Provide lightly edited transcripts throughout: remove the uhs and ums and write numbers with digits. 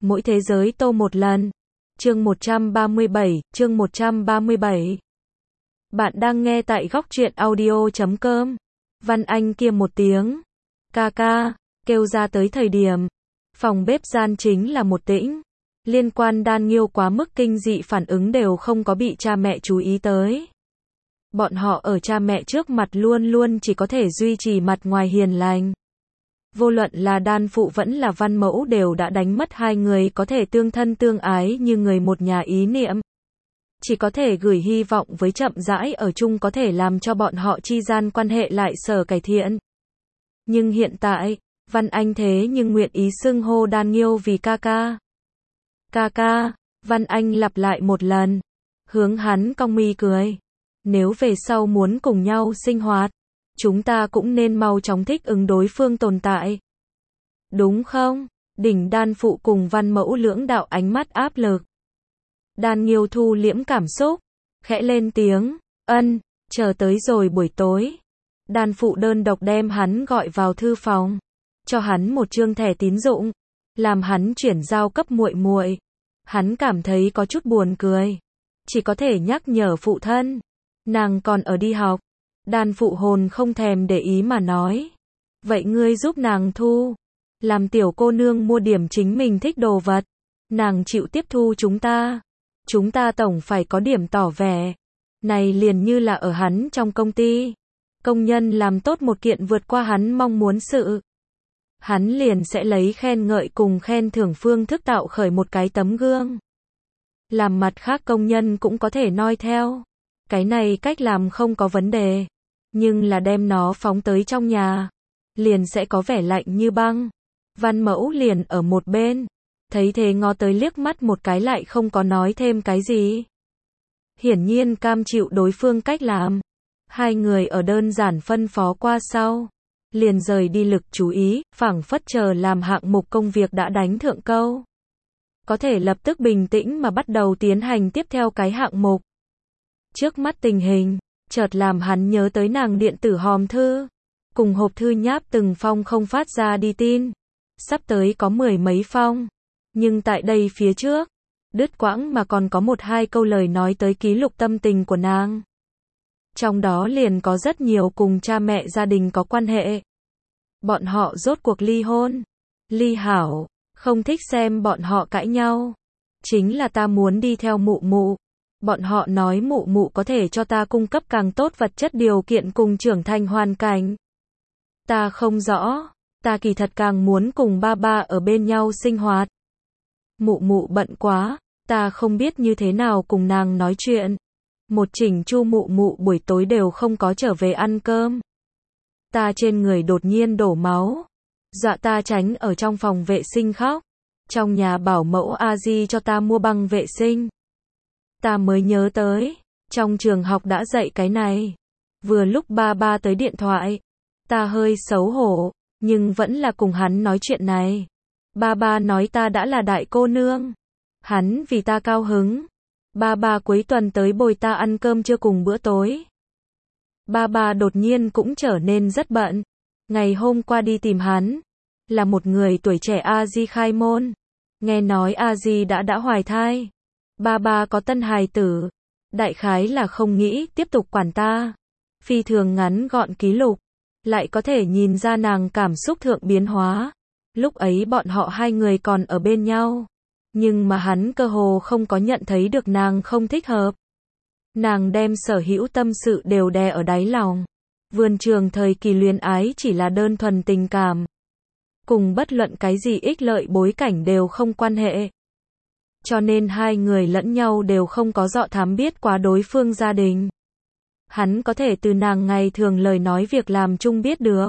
Mỗi thế giới tô một lần. Chương 137, chương 137. Bạn đang nghe tại góc truyện audio.com. Văn Anh kia một tiếng. Ca ca, kêu ra tới thời điểm. Phòng bếp gian chính là một tĩnh. Liên quan Đan Nghiêu quá mức kinh dị phản ứng đều không có bị cha mẹ chú ý tới. Bọn họ ở cha mẹ trước mặt luôn luôn chỉ có thể duy trì mặt ngoài hiền lành. Vô luận là Đan phụ vẫn là Văn mẫu đều đã đánh mất hai người có thể tương thân tương ái như người một nhà ý niệm. Chỉ có thể gửi hy vọng với chậm rãi ở chung có thể làm cho bọn họ chi gian quan hệ lại sở cải thiện. Nhưng hiện tại, Văn Anh thế nhưng nguyện ý xưng hô Đan Nghiêu vì ca ca. Ca ca, Văn Anh lặp lại một lần, hướng hắn cong mi cười. Nếu về sau muốn cùng nhau sinh hoạt, chúng ta cũng nên mau chóng thích ứng đối phương tồn tại. Đúng không? Đỉnh Đan phụ cùng Văn mẫu lưỡng đạo ánh mắt áp lực. Đan Nghiêu thu liễm cảm xúc, khẽ lên tiếng, ân, chờ tới rồi buổi tối. Đan phụ đơn độc đem hắn gọi vào thư phòng, cho hắn một trương thẻ tín dụng, làm hắn chuyển giao cấp muội muội. Hắn cảm thấy có chút buồn cười, chỉ có thể nhắc nhở phụ thân, nàng còn ở đi học. Đan phụ hồn không thèm để ý mà nói, vậy ngươi giúp nàng thu, làm tiểu cô nương mua điểm chính mình thích đồ vật, nàng chịu tiếp thu chúng ta tổng phải có điểm tỏ vẻ. Này liền như là ở hắn trong công ty, công nhân làm tốt một kiện vượt qua hắn mong muốn sự, hắn liền sẽ lấy khen ngợi cùng khen thưởng phương thức tạo khởi một cái tấm gương. Làm mặt khác công nhân cũng có thể noi theo. Cái này cách làm không có vấn đề, nhưng là đem nó phóng tới trong nhà, liền sẽ có vẻ lạnh như băng. Văn mẫu liền ở một bên, thấy thế ngó tới liếc mắt một cái lại không có nói thêm cái gì. Hiển nhiên cam chịu đối phương cách làm. Hai người ở đơn giản phân phó qua sau, liền rời đi lực chú ý, phảng phất chờ làm hạng mục công việc đã đánh thượng câu. Có thể lập tức bình tĩnh mà bắt đầu tiến hành tiếp theo cái hạng mục. Trước mắt tình hình, chợt làm hắn nhớ tới nàng điện tử hòm thư, cùng hộp thư nháp từng phong không phát ra đi tin. Sắp tới có 10 mấy phong, nhưng tại đây phía trước, đứt quãng mà còn có một hai câu lời nói tới ký lục tâm tình của nàng. Trong đó liền có rất nhiều cùng cha mẹ gia đình có quan hệ. Bọn họ rốt cuộc ly hôn, ly hảo, không thích xem bọn họ cãi nhau. Chính là ta muốn đi theo mụ mụ. Bọn họ nói mụ mụ có thể cho ta cung cấp càng tốt vật chất điều kiện cùng trưởng thành hoàn cảnh. Ta không rõ, ta kỳ thật càng muốn cùng ba ba ở bên nhau sinh hoạt. Mụ mụ bận quá, ta không biết như thế nào cùng nàng nói chuyện. Một chỉnh chu mụ mụ buổi tối đều không có trở về ăn cơm. Ta trên người đột nhiên đổ máu, dọa ta tránh ở trong phòng vệ sinh khóc. Trong nhà bảo mẫu A-di cho ta mua băng vệ sinh. Ta mới nhớ tới, trong trường học đã dạy cái này. Vừa lúc ba ba tới điện thoại, ta hơi xấu hổ, nhưng vẫn là cùng hắn nói chuyện này. Ba ba nói ta đã là đại cô nương. Hắn vì ta cao hứng. Ba ba cuối tuần tới bồi ta ăn cơm trưa cùng bữa tối. Ba ba đột nhiên cũng trở nên rất bận. Ngày hôm qua đi tìm hắn, là một người tuổi trẻ A-di khai môn. Nghe nói A-di đã hoài thai. Ba ba có tân hài tử. Đại khái là không nghĩ tiếp tục quản ta. Phi thường ngắn gọn ký lục, lại có thể nhìn ra nàng cảm xúc thượng biến hóa. Lúc ấy bọn họ hai người còn ở bên nhau, nhưng mà hắn cơ hồ không có nhận thấy được nàng không thích hợp. Nàng đem sở hữu tâm sự đều đè ở đáy lòng. Vườn trường thời kỳ luyến ái chỉ là đơn thuần tình cảm, cùng bất luận cái gì ích lợi bối cảnh đều không quan hệ. Cho nên hai người lẫn nhau đều không có dọ thám biết quá đối phương gia đình. Hắn có thể từ nàng ngày thường lời nói việc làm chung biết được.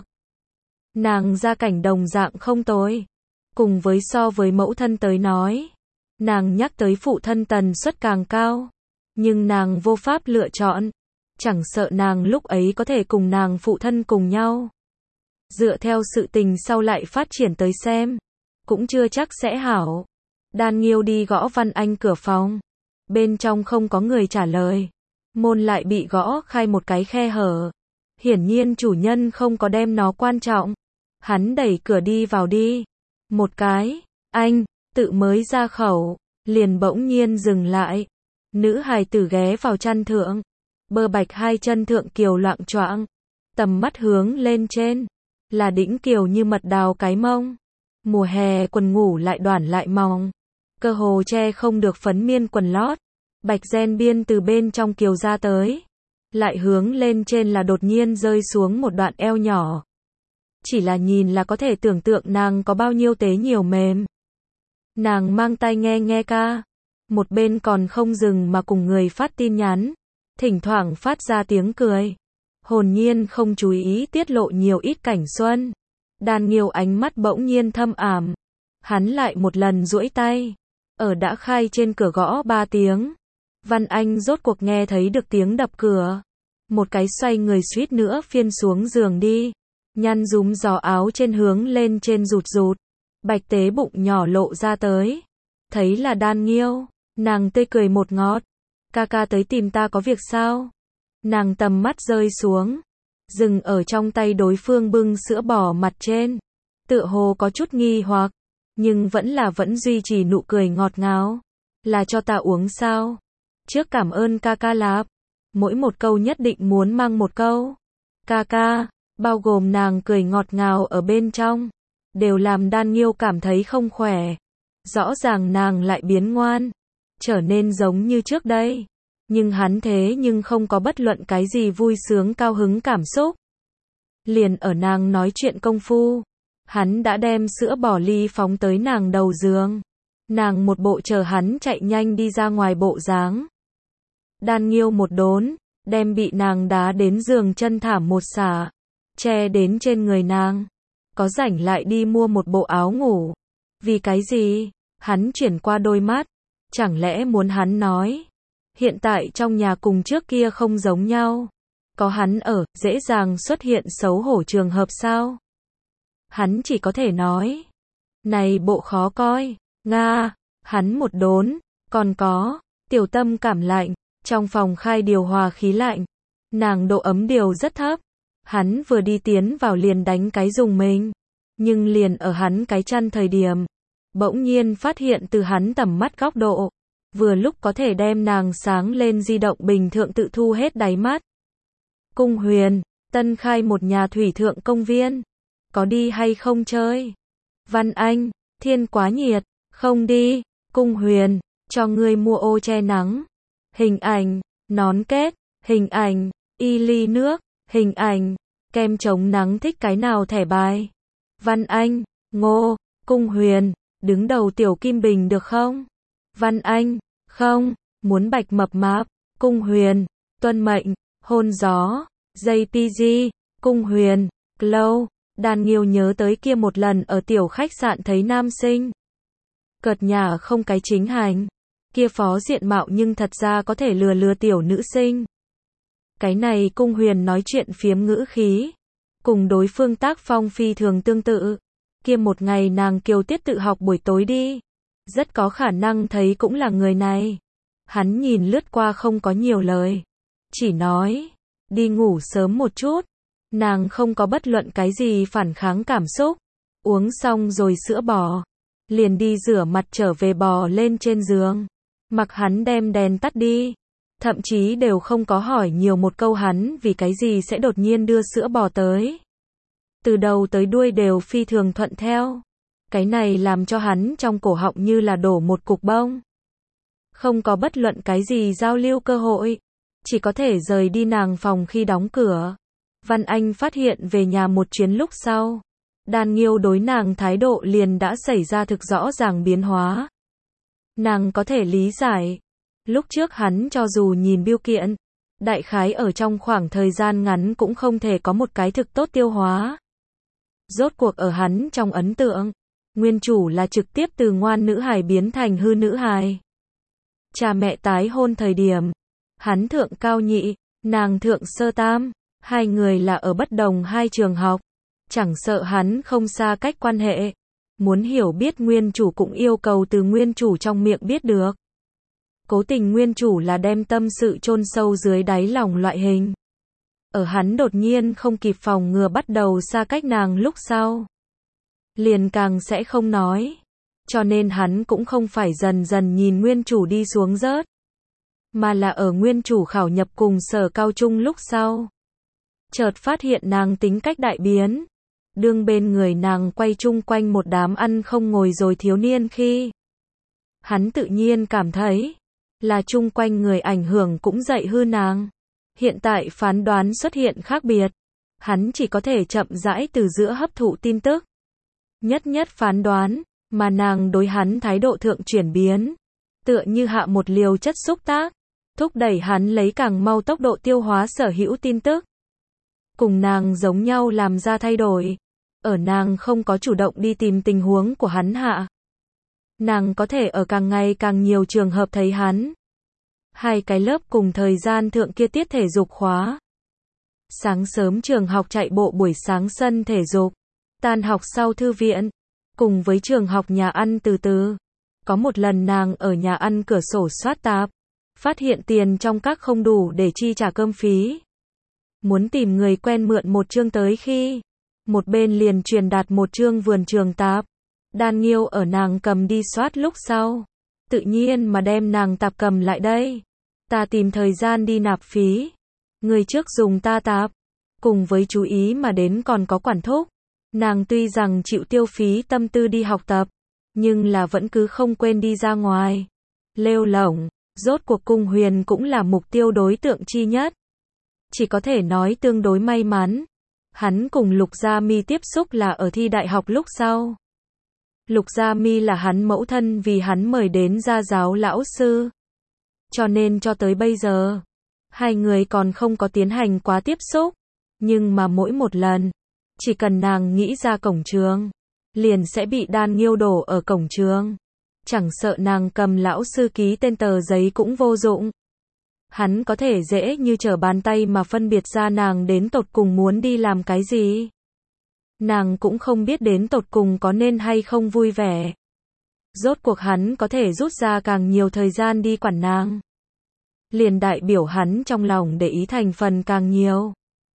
Nàng gia cảnh đồng dạng không tồi. Cùng với so với mẫu thân tới nói, nàng nhắc tới phụ thân tần suất càng cao. Nhưng nàng vô pháp lựa chọn. Chẳng sợ nàng lúc ấy có thể cùng nàng phụ thân cùng nhau. Dựa theo sự tình sau lại phát triển tới xem, cũng chưa chắc sẽ hảo. Đan Nghiêu đi gõ Văn Anh cửa phòng. Bên trong không có người trả lời. Môn lại bị gõ khai một cái khe hở. Hiển nhiên chủ nhân không có đem nó quan trọng. Hắn đẩy cửa đi vào đi. Một cái. Anh, tự mới ra khẩu, liền bỗng nhiên dừng lại. Nữ hài tử ghé vào chăn thượng, bơ bạch hai chân thượng kiều loạng choạng, tầm mắt hướng lên trên, là đĩnh kiều như mật đào cái mông. Mùa hè quần ngủ lại đoản lại mỏng, cơ hồ che không được phấn miên quần lót, bạch ren biên từ bên trong kiều ra tới, lại hướng lên trên là đột nhiên rơi xuống một đoạn eo nhỏ. Chỉ là nhìn là có thể tưởng tượng nàng có bao nhiêu tế nhiều mềm. Nàng mang tai nghe nghe ca, một bên còn không dừng mà cùng người phát tin nhắn, thỉnh thoảng phát ra tiếng cười, hồn nhiên không chú ý tiết lộ nhiều ít cảnh xuân. Đan Nghiêu ánh mắt bỗng nhiên thâm ảm, hắn lại một lần duỗi tay, ở đã khai trên cửa gõ 3 tiếng. Văn Anh rốt cuộc nghe thấy được tiếng đập cửa, một cái xoay người suýt nữa phiên xuống giường đi, nhăn rúm gió áo trên hướng lên trên rụt rụt, bạch tế bụng nhỏ lộ ra tới, thấy là Đan Nghiêu, nàng tươi cười một ngọt, ca ca tới tìm ta có việc sao? Nàng tầm mắt rơi xuống, dừng ở trong tay đối phương bưng sữa bò mặt trên, tựa hồ có chút nghi hoặc, nhưng vẫn duy trì nụ cười ngọt ngào. Là cho ta uống sao? Trước cảm ơn ca ca lạp, mỗi một câu nhất định muốn mang một câu. Ca ca, bao gồm nàng cười ngọt ngào ở bên trong, đều làm Đan Nghiêu cảm thấy không khỏe. Rõ ràng nàng lại biến ngoan, trở nên giống như trước đây. Nhưng hắn thế nhưng không có bất luận cái gì vui sướng cao hứng cảm xúc. Liền ở nàng nói chuyện công phu, hắn đã đem sữa bò ly phóng tới nàng đầu giường. Nàng một bộ chờ hắn chạy nhanh đi ra ngoài bộ dáng. Đan Nghiêu một đốn, đem bị nàng đá đến giường chân thảm một xả, che đến trên người nàng. Có rảnh lại đi mua một bộ áo ngủ. Vì cái gì? Hắn chuyển qua đôi mắt, chẳng lẽ muốn hắn nói hiện tại trong nhà cùng trước kia không giống nhau, có hắn ở, dễ dàng xuất hiện xấu hổ trường hợp sao? Hắn chỉ có thể nói, này bộ khó coi, Nga, hắn một đốn, còn có, tiểu tâm cảm lạnh, trong phòng khai điều hòa khí lạnh, nàng độ ấm điều rất thấp, hắn vừa đi tiến vào liền đánh cái dùng mình, nhưng liền ở hắn cái chăn thời điểm, bỗng nhiên phát hiện từ hắn tầm mắt góc độ, vừa lúc có thể đem nàng sáng lên di động bình thượng tự thu hết đáy mắt. Cung Huyền, tân khai một nhà thủy thượng công viên, có đi hay không chơi? Văn Anh, thiên quá nhiệt, không đi. Cung Huyền, cho ngươi mua ô che nắng. Hình ảnh, nón kết, hình ảnh, y ly nước, hình ảnh, kem chống nắng thích cái nào thẻ bài? Văn Anh, Ngô, Cung Huyền, đứng đầu tiểu Kim Bình được không? Văn Anh, không, muốn bạch mập mạp. Cung Huyền, tuân mệnh, hôn gió, JPG, Cung Huyền, Glow. Đan Nghiêu nhớ tới kia một lần ở tiểu khách sạn thấy nam sinh. Cợt nhả không cái chính hành. Kia phó diện mạo nhưng thật ra có thể lừa tiểu nữ sinh. Cái này Cung Huyền nói chuyện phiếm ngữ khí, cùng đối phương tác phong phi thường tương tự. Kia một ngày nàng kiều tiết tự học buổi tối đi, rất có khả năng thấy cũng là người này. Hắn nhìn lướt qua không có nhiều lời, chỉ nói, đi ngủ sớm một chút. Nàng không có bất luận cái gì phản kháng cảm xúc, uống xong rồi sữa bò, liền đi rửa mặt trở về bò lên trên giường, mặc hắn đem đèn tắt đi, thậm chí đều không có hỏi nhiều một câu hắn vì cái gì sẽ đột nhiên đưa sữa bò tới. Từ đầu tới đuôi đều phi thường thuận theo. Cái này làm cho hắn trong cổ họng như là đổ một cục bông. Không có bất luận cái gì giao lưu cơ hội, chỉ có thể rời đi nàng phòng khi đóng cửa. Văn Anh phát hiện về nhà một chuyến lúc sau, Đan Nghiêu đối nàng thái độ liền đã xảy ra thực rõ ràng biến hóa. Nàng có thể lý giải, lúc trước hắn cho dù nhìn biêu kiện, đại khái ở trong khoảng thời gian ngắn cũng không thể có một cái thực tốt tiêu hóa. Rốt cuộc ở hắn trong ấn tượng, nguyên chủ là trực tiếp từ ngoan nữ hài biến thành hư nữ hài. Cha mẹ tái hôn thời điểm, hắn thượng cao nhị, nàng thượng sơ tam, hai người là ở bất đồng hai trường học, chẳng sợ hắn không xa cách quan hệ. Muốn hiểu biết nguyên chủ cũng yêu cầu từ nguyên chủ trong miệng biết được. Cố tình nguyên chủ là đem tâm sự chôn sâu dưới đáy lòng loại hình. Ở hắn đột nhiên không kịp phòng ngừa bắt đầu xa cách nàng lúc sau, liền càng sẽ không nói. Cho nên hắn cũng không phải dần dần nhìn nguyên chủ đi xuống rớt, mà là ở nguyên chủ khảo nhập cùng sở cao trung lúc sau. Chợt phát hiện nàng tính cách đại biến. Đương bên người nàng quay chung quanh một đám ăn không ngồi rồi thiếu niên khi hắn tự nhiên cảm thấy là chung quanh người ảnh hưởng cũng dạy hư nàng. Hiện tại phán đoán xuất hiện khác biệt. Hắn chỉ có thể chậm rãi từ giữa hấp thụ tin tức. Nhất nhất phán đoán, mà nàng đối hắn thái độ thượng chuyển biến. Tựa như hạ một liều chất xúc tác, thúc đẩy hắn lấy càng mau tốc độ tiêu hóa sở hữu tin tức. Cùng nàng giống nhau làm ra thay đổi. Ở nàng không có chủ động đi tìm tình huống của hắn hạ. Nàng có thể ở càng ngày càng nhiều trường hợp thấy hắn. Hai cái lớp cùng thời gian thượng kia tiết thể dục khóa. Sáng sớm trường học chạy bộ, buổi sáng sân thể dục. Tan học sau thư viện. Cùng với trường học nhà ăn từ từ. Có một lần nàng ở nhà ăn cửa sổ soát tạp. Phát hiện tiền trong các không đủ để chi trả cơm phí. Muốn tìm người quen mượn một chương tới khi một bên liền truyền đạt một chương vườn trường tạp. Đan Nghiêu ở nàng cầm đi soát lúc sau. Tự nhiên mà đem nàng tạp cầm lại đây. Ta tìm thời gian đi nạp phí. Người trước dùng ta tạp. Cùng với chú ý mà đến còn có quản thúc. Nàng tuy rằng chịu tiêu phí tâm tư đi học tập. Nhưng là vẫn cứ không quên đi ra ngoài. Lêu lổng. Rốt cuộc Cung Huyền cũng là mục tiêu đối tượng chi nhất. Chỉ có thể nói tương đối may mắn. Hắn cùng Lục Gia Mi tiếp xúc là ở thi đại học lúc sau. Lục Gia Mi là hắn mẫu thân vì hắn mời đến gia giáo lão sư. Cho nên cho tới bây giờ, hai người còn không có tiến hành quá tiếp xúc. Nhưng mà mỗi một lần, chỉ cần nàng nghĩ ra cổng trường, liền sẽ bị Đan Nghiêu đổ ở cổng trường. Chẳng sợ nàng cầm lão sư ký tên tờ giấy cũng vô dụng. Hắn có thể dễ như trở bàn tay mà phân biệt ra nàng đến tột cùng muốn đi làm cái gì. Nàng cũng không biết đến tột cùng có nên hay không vui vẻ. Rốt cuộc hắn có thể rút ra càng nhiều thời gian đi quản nàng. Liền đại biểu hắn trong lòng để ý thành phần càng nhiều.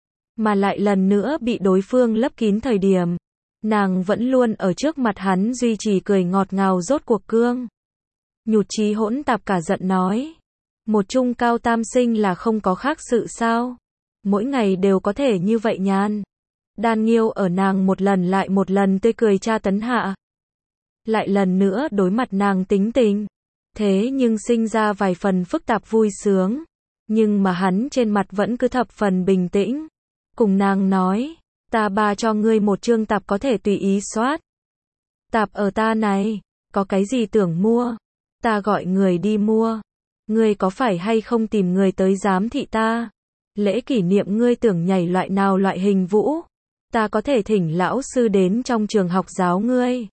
Mà lại lần nữa bị đối phương lấp kín thời điểm. Nàng vẫn luôn ở trước mặt hắn duy trì cười ngọt ngào. Rốt cuộc cương nhụt chí hỗn tạp cả giận nói. Một trung cao tam sinh là không có khác sự sao? Mỗi ngày đều có thể như vậy nhàn. Đan Nghiêu ở nàng một lần lại một lần tươi cười tra tấn hạ. Lại lần nữa đối mặt nàng tính tình. Thế nhưng sinh ra vài phần phức tạp vui sướng. Nhưng mà hắn trên mặt vẫn cứ thập phần bình tĩnh. Cùng nàng nói, ta ba cho ngươi một chương tạp có thể tùy ý soát. Tạp ở ta này, có cái gì tưởng mua? Ta gọi người đi mua. Ngươi có phải hay không tìm người tới giám thị ta? Lễ kỷ niệm ngươi tưởng nhảy loại nào loại hình vũ? Ta có thể thỉnh lão sư đến trong trường học giáo ngươi.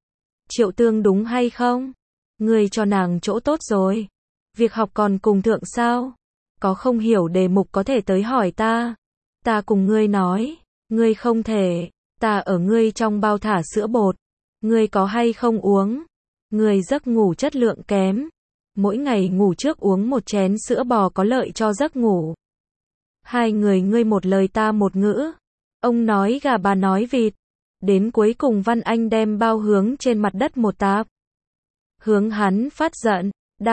Triệu Tương đúng hay không? Ngươi cho nàng chỗ tốt rồi. Việc học còn cùng thượng sao? Có không hiểu đề mục có thể tới hỏi ta. Ta cùng ngươi nói. Ngươi không thể. Ta ở ngươi trong bao thả sữa bột. Ngươi có hay không uống? Ngươi giấc ngủ chất lượng kém. Mỗi ngày ngủ trước uống một chén sữa bò có lợi cho giấc ngủ. Hai người ngươi một lời ta một ngữ. Ông nói gà bà nói vịt. Đến cuối cùng Văn Anh đem bao hướng trên mặt đất một tạp. Hướng hắn phát giận.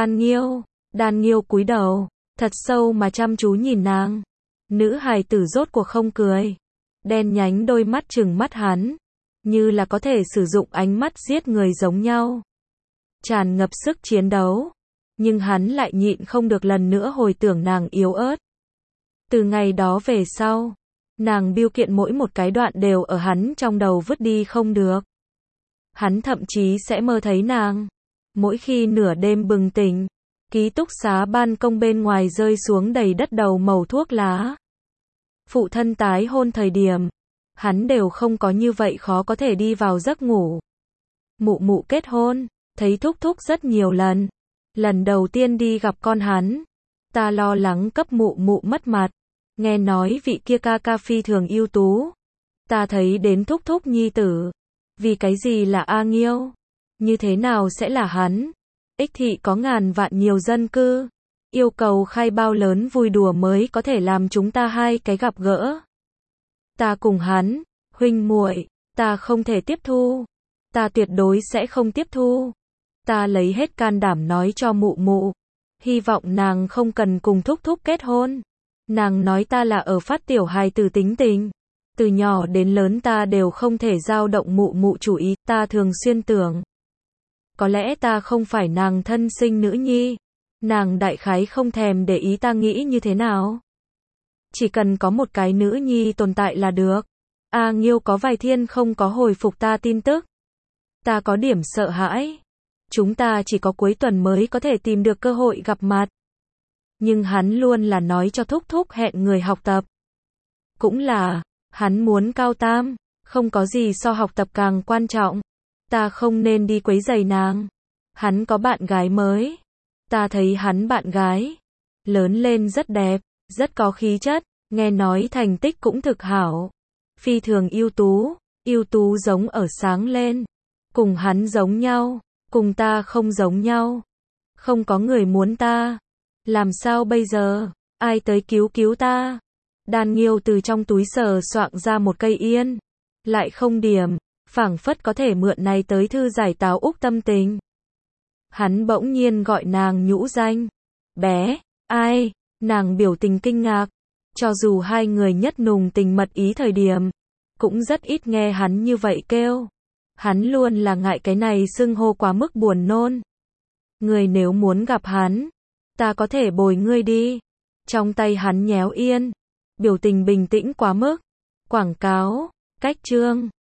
Đan Nghiêu cúi đầu. Thật sâu mà chăm chú nhìn nàng. Nữ hài tử rốt cuộc không cười. Đen nhánh đôi mắt trừng mắt hắn. Như là có thể sử dụng ánh mắt giết người giống nhau. Tràn ngập sức chiến đấu. Nhưng hắn lại nhịn không được lần nữa hồi tưởng nàng yếu ớt. Từ ngày đó về sau, nàng biêu kiện mỗi một cái đoạn đều ở hắn trong đầu vứt đi không được. Hắn thậm chí sẽ mơ thấy nàng. Mỗi khi nửa đêm bừng tỉnh, ký túc xá ban công bên ngoài rơi xuống đầy đất đầu mẩu thuốc lá. Phụ thân tái hôn thời điểm, hắn đều không có như vậy khó có thể đi vào giấc ngủ. Mụ mụ kết hôn, thấy thúc thúc rất nhiều lần. Lần đầu tiên đi gặp con hắn, ta lo lắng cấp mụ mụ mất mặt. Nghe nói vị kia ca ca phi thường ưu tú. Ta thấy đến thúc thúc nhi tử. Vì cái gì là A Nghiêu? Như thế nào sẽ là hắn? Ích thị có ngàn vạn nhiều dân cư. Yêu cầu khai bao lớn vui đùa mới có thể làm chúng ta hai cái gặp gỡ. Ta cùng hắn, huynh muội, ta không thể tiếp thu. ta tuyệt đối sẽ không tiếp thu. Ta lấy hết can đảm nói cho mụ mụ. Hy vọng nàng không cần cùng thúc thúc kết hôn. Nàng nói ta là ở phát tiểu hài tử tính tình. Từ nhỏ đến lớn ta đều không thể dao động mụ mụ chủ ý, ta thường xuyên tưởng. Có lẽ ta không phải nàng thân sinh nữ nhi. Nàng đại khái không thèm để ý ta nghĩ như thế nào. Chỉ cần có một cái nữ nhi tồn tại là được. A Nghiêu có vài thiên không có hồi phục ta tin tức. Ta có điểm sợ hãi. Chúng ta chỉ có cuối tuần mới có thể tìm được cơ hội gặp mặt. Nhưng hắn luôn là nói cho thúc thúc hẹn người học tập. Cũng là, hắn muốn cao tam, không có gì so học tập càng quan trọng. Ta không nên đi quấy rầy nàng. Hắn có bạn gái mới. Ta thấy hắn bạn gái lớn lên rất đẹp, rất có khí chất, nghe nói thành tích cũng thực hảo. Phi thường ưu tú giống ở sáng lên. Cùng hắn giống nhau, cùng ta không giống nhau. Không có người muốn ta. Làm sao bây giờ? Ai tới cứu cứu ta? Đan Nghiêu từ trong túi sờ soạng ra một cây yên. Lại không điểm, phảng phất có thể mượn này tới thư giải táo úc tâm tình. Hắn bỗng nhiên gọi nàng nhũ danh. Bé, ai? Nàng biểu tình kinh ngạc. Cho dù hai người nhất nùng tình mật ý thời điểm, cũng rất ít nghe hắn như vậy kêu. Hắn luôn là ngại cái này xưng hô quá mức buồn nôn. Người nếu muốn gặp hắn, ta có thể bồi ngươi đi. Trong tay hắn nhéo yên, biểu tình bình tĩnh quá mức. Quảng cáo, cách chương.